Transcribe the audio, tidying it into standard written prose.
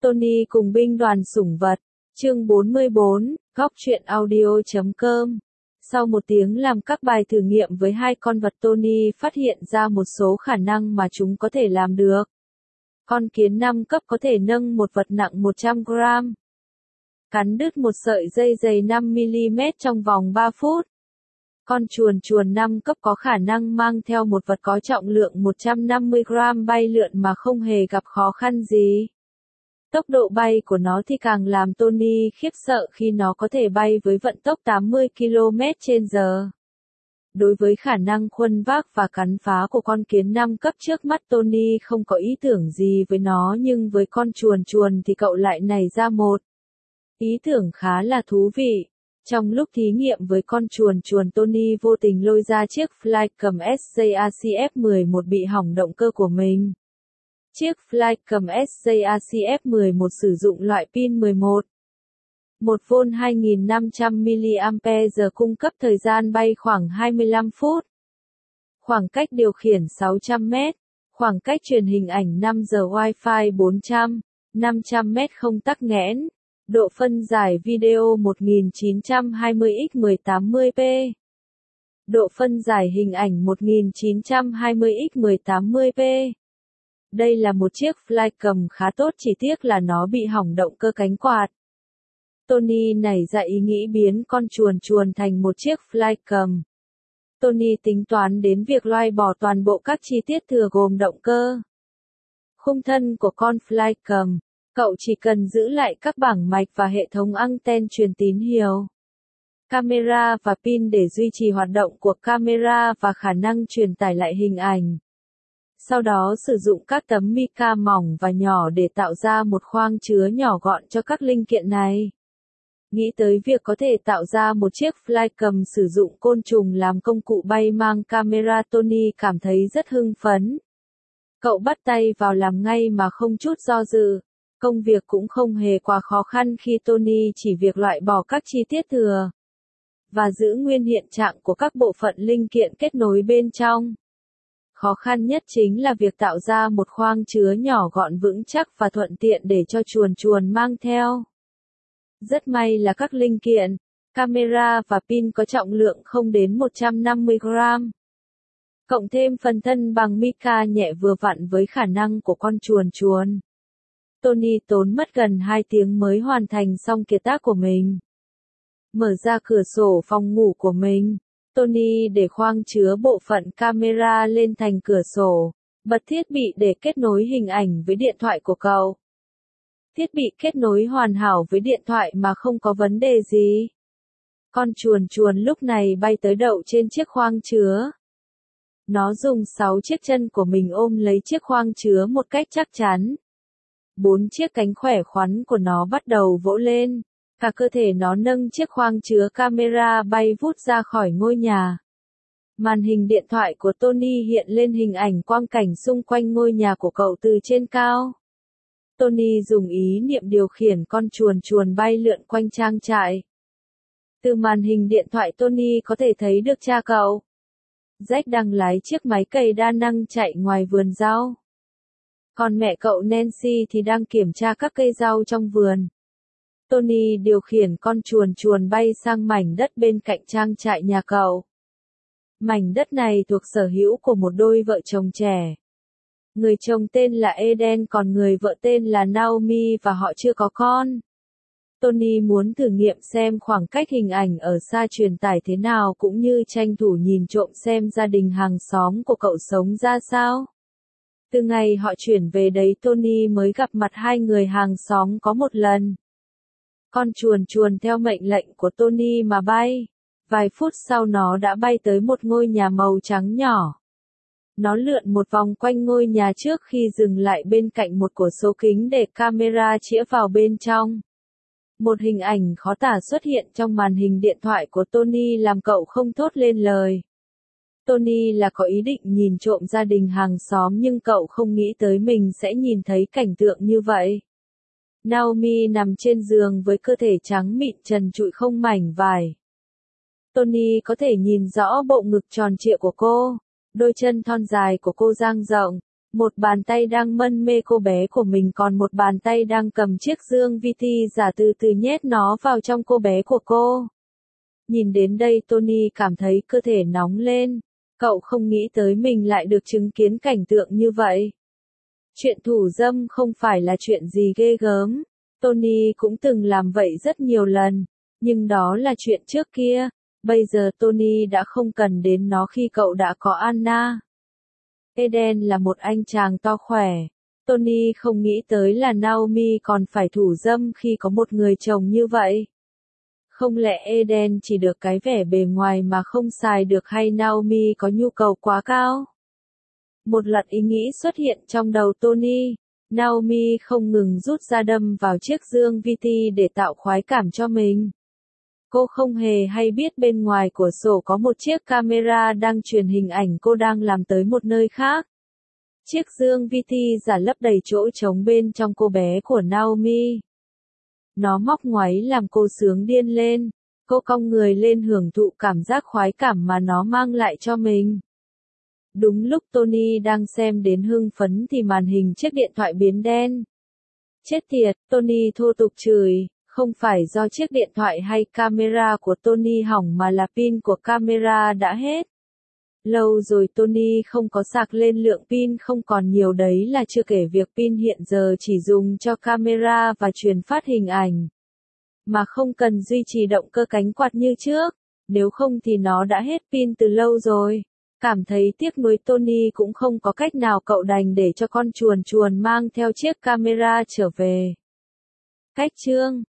Tony cùng binh đoàn sủng vật, chương 44, góc truyện audio.com. Sau một tiếng làm các bài thử nghiệm với hai con vật, Tony phát hiện ra một số khả năng mà chúng có thể làm được. Con kiến 5 cấp có thể nâng một vật nặng 100 gram. Cắn đứt một sợi dây dày 5mm trong vòng 3 phút. Con chuồn 5 cấp có khả năng mang theo một vật có trọng lượng 150 gram bay lượn mà không hề gặp khó khăn gì. Tốc độ bay của nó thì càng làm Tony khiếp sợ khi nó có thể bay với vận tốc 80 km/h. Đối với khả năng khuân vác và cắn phá của con kiến 5 cấp trước mắt, Tony không có ý tưởng gì với nó, nhưng với con chuồn thì cậu lại nảy ra một ý tưởng khá là thú vị. Trong lúc thí nghiệm với con chuồn, Tony vô tình lôi ra chiếc Flycam SJACF-11 bị hỏng động cơ của mình. Chiếc Flycam SJACF-11 sử dụng loại pin 11. 1V 2500 mAh cung cấp thời gian bay khoảng 25 phút. Khoảng cách điều khiển 600 m, khoảng cách truyền hình ảnh 5 giờ Wi-Fi 500 m không tắc nghẽn. Độ phân giải video 1920x1080p. Độ phân giải hình ảnh 1920x1080p. Đây là một chiếc Flycam khá tốt, chỉ tiếc là nó bị hỏng động cơ cánh quạt. Tony nảy ra ý nghĩ biến con chuồn thành một chiếc Flycam. Tony tính toán đến việc loại bỏ toàn bộ các chi tiết thừa gồm động cơ, khung thân của con Flycam. Cậu chỉ cần giữ lại các bảng mạch và hệ thống anten truyền tín hiệu, camera và pin để duy trì hoạt động của camera và khả năng truyền tải lại hình ảnh. Sau đó sử dụng các tấm mica mỏng và nhỏ để tạo ra một khoang chứa nhỏ gọn cho các linh kiện này. Nghĩ tới việc có thể tạo ra một chiếc Flycam sử dụng côn trùng làm công cụ bay mang camera, Tony cảm thấy rất hưng phấn. Cậu bắt tay vào làm ngay mà không chút do dự. Công việc cũng không hề quá khó khăn khi Tony chỉ việc loại bỏ các chi tiết thừa và giữ nguyên hiện trạng của các bộ phận linh kiện kết nối bên trong. Khó khăn nhất chính là việc tạo ra một khoang chứa nhỏ gọn vững chắc và thuận tiện để cho chuồn mang theo. Rất may là các linh kiện, camera và pin có trọng lượng không đến 150 gram. Cộng thêm phần thân bằng mica nhẹ vừa vặn với khả năng của con chuồn. Tony tốn mất gần 2 tiếng mới hoàn thành xong kiệt tác của mình. Mở ra cửa sổ phòng ngủ của mình, Tony để khoang chứa bộ phận camera lên thành cửa sổ, bật thiết bị để kết nối hình ảnh với điện thoại của cậu. Thiết bị kết nối hoàn hảo với điện thoại mà không có vấn đề gì. Con chuồn lúc này bay tới đậu trên chiếc khoang chứa. Nó dùng 6 chiếc chân của mình ôm lấy chiếc khoang chứa một cách chắc chắn. 4 chiếc cánh khỏe khoắn của nó bắt đầu vỗ lên. Cả cơ thể nó nâng chiếc khoang chứa camera bay vút ra khỏi ngôi nhà. Màn hình điện thoại của Tony hiện lên hình ảnh quang cảnh xung quanh ngôi nhà của cậu từ trên cao. Tony dùng ý niệm điều khiển con chuồn bay lượn quanh trang trại. Từ màn hình điện thoại Tony có thể thấy được cha cậu, Jack, đang lái chiếc máy cày đa năng chạy ngoài vườn rau. Còn mẹ cậu Nancy thì đang kiểm tra các cây rau trong vườn. Tony điều khiển con chuồn bay sang mảnh đất bên cạnh trang trại nhà cậu. Mảnh đất này thuộc sở hữu của một đôi vợ chồng trẻ. Người chồng tên là Eden, còn người vợ tên là Naomi, và họ chưa có con. Tony muốn thử nghiệm xem khoảng cách hình ảnh ở xa truyền tải thế nào, cũng như tranh thủ nhìn trộm xem gia đình hàng xóm của cậu sống ra sao. Từ ngày họ chuyển về đấy, Tony mới gặp mặt hai người hàng xóm có một lần. Con chuồn theo mệnh lệnh của Tony mà bay. Vài phút sau nó đã bay tới một ngôi nhà màu trắng nhỏ. Nó lượn một vòng quanh ngôi nhà trước khi dừng lại bên cạnh một cổ số kính để camera chĩa vào bên trong. Một hình ảnh khó tả xuất hiện trong màn hình điện thoại của Tony làm cậu không thốt lên lời. Tony là có ý định nhìn trộm gia đình hàng xóm, nhưng cậu không nghĩ tới mình sẽ nhìn thấy cảnh tượng như vậy. Naomi nằm trên giường với cơ thể trắng mịn trần trụi không mảnh vải. Tony có thể nhìn rõ bộ ngực tròn trịa của cô, đôi chân thon dài của cô dang rộng, Một bàn tay đang mân mê cô bé của mình, còn một bàn tay đang cầm chiếc dương VT giả từ từ nhét nó vào trong cô bé của cô. Nhìn đến đây Tony cảm thấy cơ thể nóng lên. Cậu không nghĩ tới mình lại được chứng kiến cảnh tượng như vậy. Chuyện thủ dâm không phải là chuyện gì ghê gớm. Tony cũng từng làm vậy rất nhiều lần. Nhưng đó là chuyện trước kia. Bây giờ Tony đã không cần đến nó khi cậu đã có Anna. Eden là một anh chàng to khỏe. Tony không nghĩ tới là Naomi còn phải thủ dâm khi có một người chồng như vậy. Không lẽ Eden chỉ được cái vẻ bề ngoài mà không xài được, hay Naomi có nhu cầu quá cao? Một loạt ý nghĩ xuất hiện trong đầu Tony. Naomi không ngừng rút ra đâm vào chiếc dương VT để tạo khoái cảm cho mình. Cô không hề hay biết bên ngoài cửa sổ có một chiếc camera đang truyền hình ảnh cô đang làm tới một nơi khác. Chiếc dương VT giả lấp đầy chỗ trống bên trong cô bé của Naomi. Nó móc ngoáy làm cô sướng điên lên. Cô cong người lên hưởng thụ cảm giác khoái cảm mà nó mang lại cho mình. Đúng lúc Tony đang xem đến hưng phấn thì màn hình chiếc điện thoại biến đen. Chết tiệt, Tony thô tục chửi. Không phải do chiếc điện thoại hay camera của Tony hỏng mà là pin của camera đã hết. Lâu rồi Tony không có sạc lên, lượng pin không còn nhiều, đấy là chưa kể việc pin hiện giờ chỉ dùng cho camera và truyền phát hình ảnh. Mà không cần duy trì động cơ cánh quạt như trước, nếu không thì nó đã hết pin từ lâu rồi. Cảm thấy tiếc nuối Tony cũng không có cách nào, cậu đành để cho con chuồn chuồn mang theo chiếc camera trở về. Cách chương